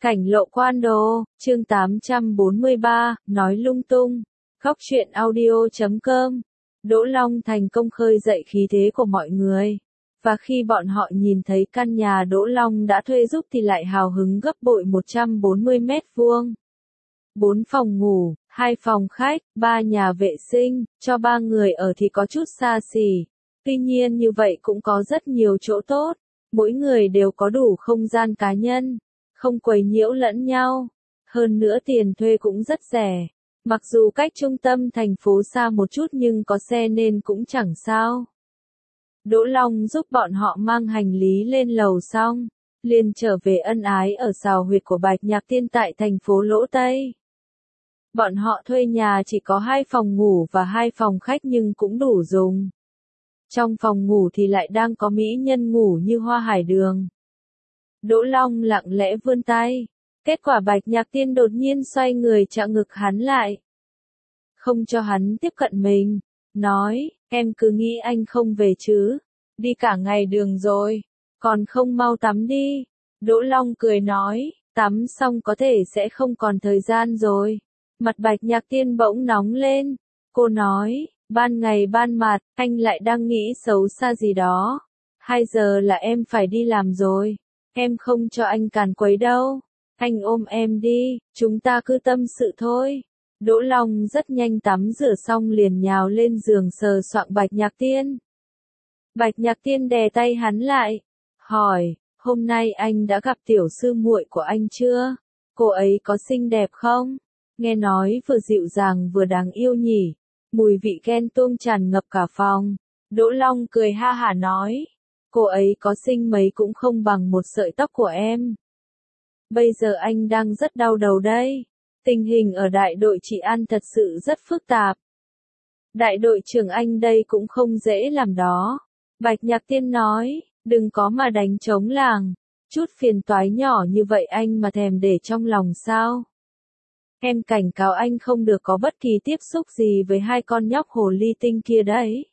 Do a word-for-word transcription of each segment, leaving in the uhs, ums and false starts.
Cảnh lộ quan đồ, chương tám trăm bốn mươi ba, nói lung tung. Góc truyện audio chấm com. Đỗ Long thành công khơi dậy khí thế của mọi người. Và khi bọn họ nhìn thấy căn nhà Đỗ Long đã thuê giúp thì lại hào hứng gấp bội một trăm bốn mươi mét vuông. Bốn phòng ngủ, hai phòng khách, ba nhà vệ sinh, cho ba người ở thì có chút xa xỉ. Tuy nhiên như vậy cũng có rất nhiều chỗ tốt. Mỗi người đều có đủ không gian cá nhân, không quấy nhiễu lẫn nhau. Hơn nữa tiền thuê cũng rất rẻ. Mặc dù cách trung tâm thành phố xa một chút nhưng có xe nên cũng chẳng sao. Đỗ Long giúp bọn họ mang hành lý lên lầu xong, liền trở về ân ái ở sào huyệt của Bạch Nhạc Tiên tại thành phố Lỗ Tây. Bọn họ thuê nhà chỉ có hai phòng ngủ và hai phòng khách nhưng cũng đủ dùng. Trong phòng ngủ thì lại đang có mỹ nhân ngủ như hoa hải đường. Đỗ Long lặng lẽ vươn tay. Kết quả Bạch Nhạc Tiên đột nhiên xoay người chặn ngực hắn lại. Không cho hắn tiếp cận mình. Nói, em cứ nghĩ anh không về chứ. Đi cả ngày đường rồi. Còn không mau tắm đi. Đỗ Long cười nói, tắm xong có thể sẽ không còn thời gian rồi. Mặt Bạch Nhạc Tiên bỗng nóng lên. Cô nói, ban ngày ban mặt, anh lại đang nghĩ xấu xa gì đó. Hai giờ là em phải đi làm rồi. Em không cho anh càn quấy đâu. Anh ôm em đi, chúng ta cứ tâm sự thôi. Đỗ Long rất nhanh tắm rửa xong liền nhào lên giường sờ soạng Bạch Nhạc Tiên. Bạch Nhạc Tiên đè tay hắn lại. Hỏi, hôm nay anh đã gặp tiểu sư muội của anh chưa? Cô ấy có xinh đẹp không? Nghe nói vừa dịu dàng vừa đáng yêu nhỉ. Mùi vị ghen tuông tràn ngập cả phòng. Đỗ Long cười ha hả nói. Cô ấy có xinh mấy cũng không bằng một sợi tóc của em. Bây giờ anh đang rất đau đầu đây. Tình hình ở đại đội trị an thật sự rất phức tạp. Đại đội trưởng anh đây cũng không dễ làm đó. Bạch Nhạc Tiên nói, đừng có mà đánh trống làng. Chút phiền toái nhỏ như vậy anh mà thèm để trong lòng sao? Em cảnh cáo anh không được có bất kỳ tiếp xúc gì với hai con nhóc hồ ly tinh kia đấy.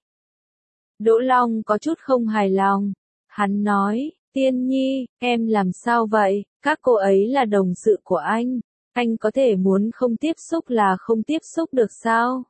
Đỗ Long có chút không hài lòng. Hắn nói, Tiên Nhi, em làm sao vậy? Các cô ấy là đồng sự của anh. Anh có thể muốn không tiếp xúc là không tiếp xúc được sao?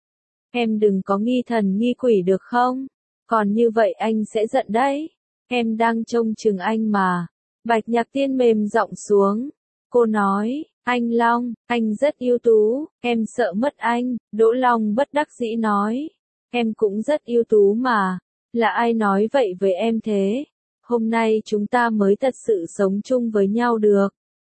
Em đừng có nghi thần nghi quỷ được không? Còn như vậy anh sẽ giận đấy. Em đang trông chừng anh mà. Bạch Nhạc Tiên mềm giọng xuống. Cô nói, anh Long, anh rất ưu tú, em sợ mất anh. Đỗ Long bất đắc dĩ nói. Em cũng rất ưu tú mà. Là ai nói vậy với em thế? Hôm nay chúng ta mới thật sự sống chung với nhau được.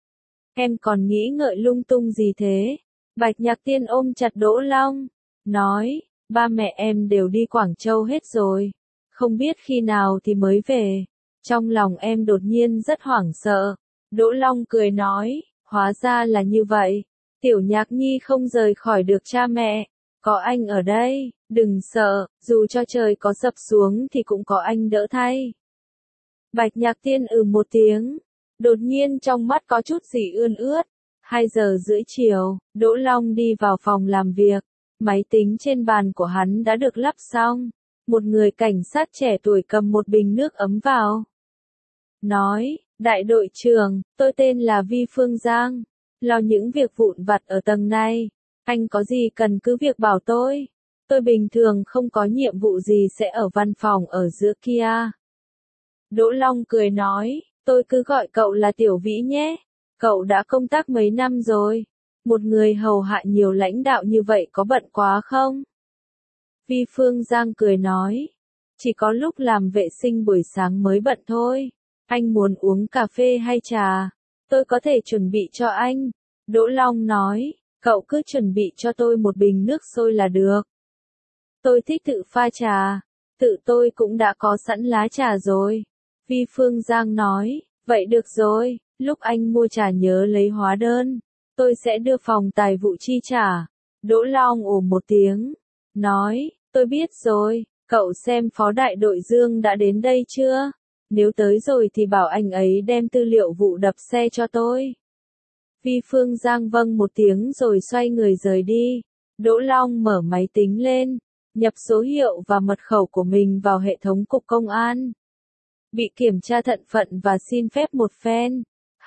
Em còn nghĩ ngợi lung tung gì thế? Bạch Nhạc Tiên ôm chặt Đỗ Long. Nói, ba mẹ em đều đi Quảng Châu hết rồi. Không biết khi nào thì mới về. Trong lòng em đột nhiên rất hoảng sợ. Đỗ Long cười nói, hóa ra là như vậy. Tiểu Nhạc Nhi không rời khỏi được cha mẹ. Có anh ở đây, đừng sợ, dù cho trời có sập xuống thì cũng có anh đỡ thay. Bạch Nhạc Tiên ừ một tiếng. Đột nhiên trong mắt có chút gì ươn ướt. Hai giờ rưỡi chiều, Đỗ Long đi vào phòng làm việc. Máy tính trên bàn của hắn đã được lắp xong. Một người cảnh sát trẻ tuổi cầm một bình nước ấm vào. Nói, đại đội trưởng, tôi tên là Vi Phương Giang. Lo những việc vụn vặt ở tầng này. Anh có gì cần cứ việc bảo tôi. Tôi bình thường không có nhiệm vụ gì sẽ ở văn phòng ở giữa kia. Đỗ Long cười nói, tôi cứ gọi cậu là Tiểu Vĩ nhé. Cậu đã công tác mấy năm rồi. Một người hầu hạ nhiều lãnh đạo như vậy có bận quá không? Vi Phương Giang cười nói, chỉ có lúc làm vệ sinh buổi sáng mới bận thôi. Anh muốn uống cà phê hay trà? Tôi có thể chuẩn bị cho anh. Đỗ Long nói, cậu cứ chuẩn bị cho tôi một bình nước sôi là được. Tôi thích tự pha trà. Tự tôi cũng đã có sẵn lá trà rồi. Vi Phương Giang nói, vậy được rồi, lúc anh mua trà nhớ lấy hóa đơn. Tôi sẽ đưa phòng tài vụ chi trả. Đỗ Long ồ một tiếng. Nói, tôi biết rồi, cậu xem phó đại đội Dương đã đến đây chưa? Nếu tới rồi thì bảo anh ấy đem tư liệu vụ đập xe cho tôi. Vi Phương Giang vâng một tiếng rồi xoay người rời đi. Đỗ Long mở máy tính lên, nhập số hiệu và mật khẩu của mình vào hệ thống cục công an. Bị kiểm tra thân phận và xin phép một phen.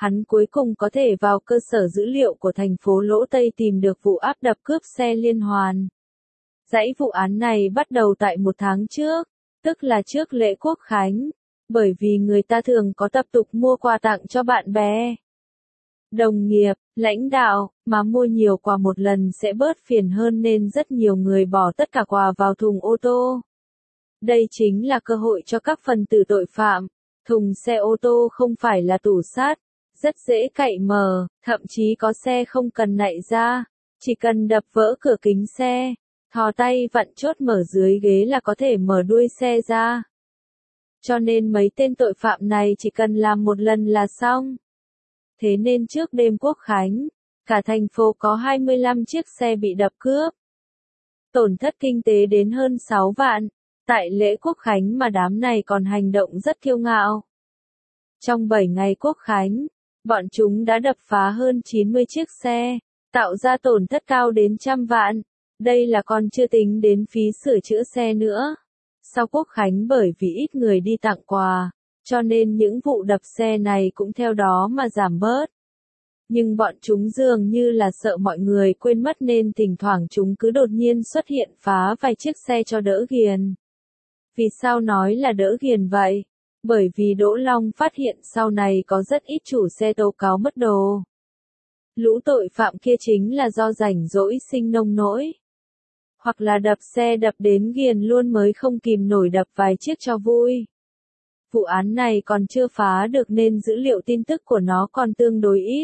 hắn cuối cùng có thể vào cơ sở dữ liệu của thành phố Lỗ Tây tìm được vụ áp đập cướp xe liên hoàn. Dãy vụ án này bắt đầu tại một tháng trước, tức là trước lễ Quốc khánh, bởi vì người ta thường có tập tục mua quà tặng cho bạn bè, đồng nghiệp, lãnh đạo, mà mua nhiều quà một lần sẽ bớt phiền hơn nên rất nhiều người bỏ tất cả quà vào thùng ô tô. Đây chính là cơ hội cho các phần tử tội phạm. Thùng xe ô tô không phải là tủ sắt, rất dễ cậy mở, thậm chí có xe không cần nạy ra, chỉ cần đập vỡ cửa kính xe, thò tay vặn chốt mở dưới ghế là có thể mở đuôi xe ra. Cho nên mấy tên tội phạm này chỉ cần làm một lần là xong. Thế nên trước đêm Quốc khánh, cả thành phố có hai mươi lăm chiếc xe bị đập cướp. Tổn thất kinh tế đến hơn sáu vạn. Tại lễ Quốc khánh mà đám này còn hành động rất kiêu ngạo. Trong bảy ngày Quốc khánh, bọn chúng đã đập phá hơn chín mươi chiếc xe, tạo ra tổn thất cao đến trăm vạn. Đây là còn chưa tính đến phí sửa chữa xe nữa. Sau Quốc khánh bởi vì ít người đi tặng quà, cho nên những vụ đập xe này cũng theo đó mà giảm bớt. Nhưng bọn chúng dường như là sợ mọi người quên mất nên thỉnh thoảng chúng cứ đột nhiên xuất hiện phá vài chiếc xe cho đỡ ghiền. Vì sao nói là đỡ ghiền vậy? Bởi vì Đỗ Long phát hiện sau này có rất ít chủ xe tố cáo mất đồ. Lũ tội phạm kia chính là do rảnh rỗi sinh nông nỗi. Hoặc là đập xe đập đến ghiền luôn mới không kìm nổi đập vài chiếc cho vui. Vụ án này còn chưa phá được nên dữ liệu tin tức của nó còn tương đối ít.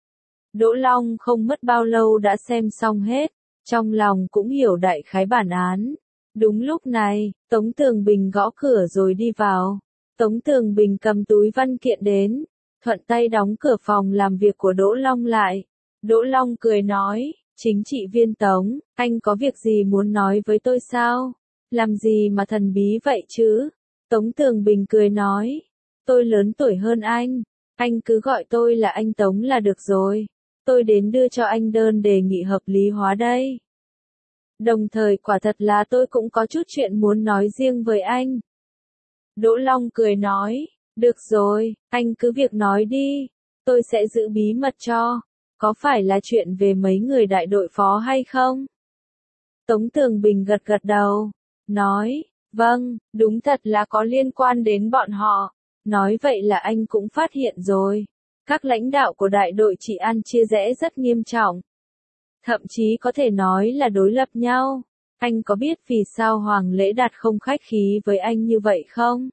Đỗ Long không mất bao lâu đã xem xong hết, trong lòng cũng hiểu đại khái bản án. Đúng lúc này, Tống Tường Bình gõ cửa rồi đi vào. Tống Tường Bình cầm túi văn kiện đến, thuận tay đóng cửa phòng làm việc của Đỗ Long lại. Đỗ Long cười nói, chính trị viên Tống, anh có việc gì muốn nói với tôi sao? Làm gì mà thần bí vậy chứ? Tống Tường Bình cười nói, tôi lớn tuổi hơn anh, anh cứ gọi tôi là anh Tống là được rồi. Tôi đến đưa cho anh đơn đề nghị hợp lý hóa đây. Đồng thời quả thật là tôi cũng có chút chuyện muốn nói riêng với anh. Đỗ Long cười nói, được rồi, anh cứ việc nói đi, tôi sẽ giữ bí mật cho. Có phải là chuyện về mấy người đại đội phó hay không? Tống Tường Bình gật gật đầu, nói, vâng, đúng thật là có liên quan đến bọn họ. Nói vậy là anh cũng phát hiện rồi. Các lãnh đạo của đại đội trị an chia rẽ rất nghiêm trọng. Thậm chí có thể nói là đối lập nhau. Anh có biết vì sao Hoàng Lễ Đạt không khách khí với anh như vậy không?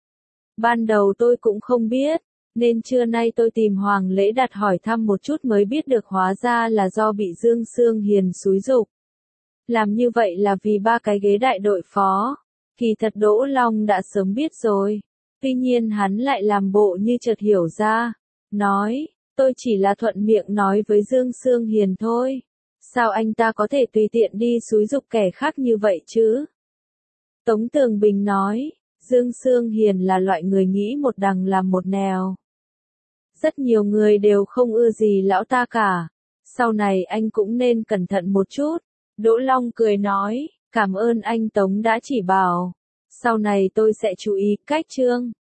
Ban đầu tôi cũng không biết, nên trưa nay tôi tìm Hoàng Lễ Đạt hỏi thăm một chút mới biết được hóa ra là do bị Dương Sương Hiền xúi giục. Làm như vậy là vì ba cái ghế đại đội phó. Kỳ thật Đỗ Long đã sớm biết rồi. Tuy nhiên hắn lại làm bộ như chợt hiểu ra. Nói, tôi chỉ là thuận miệng nói với Dương Sương Hiền thôi. Sao anh ta có thể tùy tiện đi xúi giục kẻ khác như vậy chứ? Tống Tường Bình nói, Dương Sương Hiền là loại người nghĩ một đằng làm một nẻo. Rất nhiều người đều không ưa gì lão ta cả. Sau này anh cũng nên cẩn thận một chút. Đỗ Long cười nói, cảm ơn anh Tống đã chỉ bảo. Sau này tôi sẽ chú ý cách chương.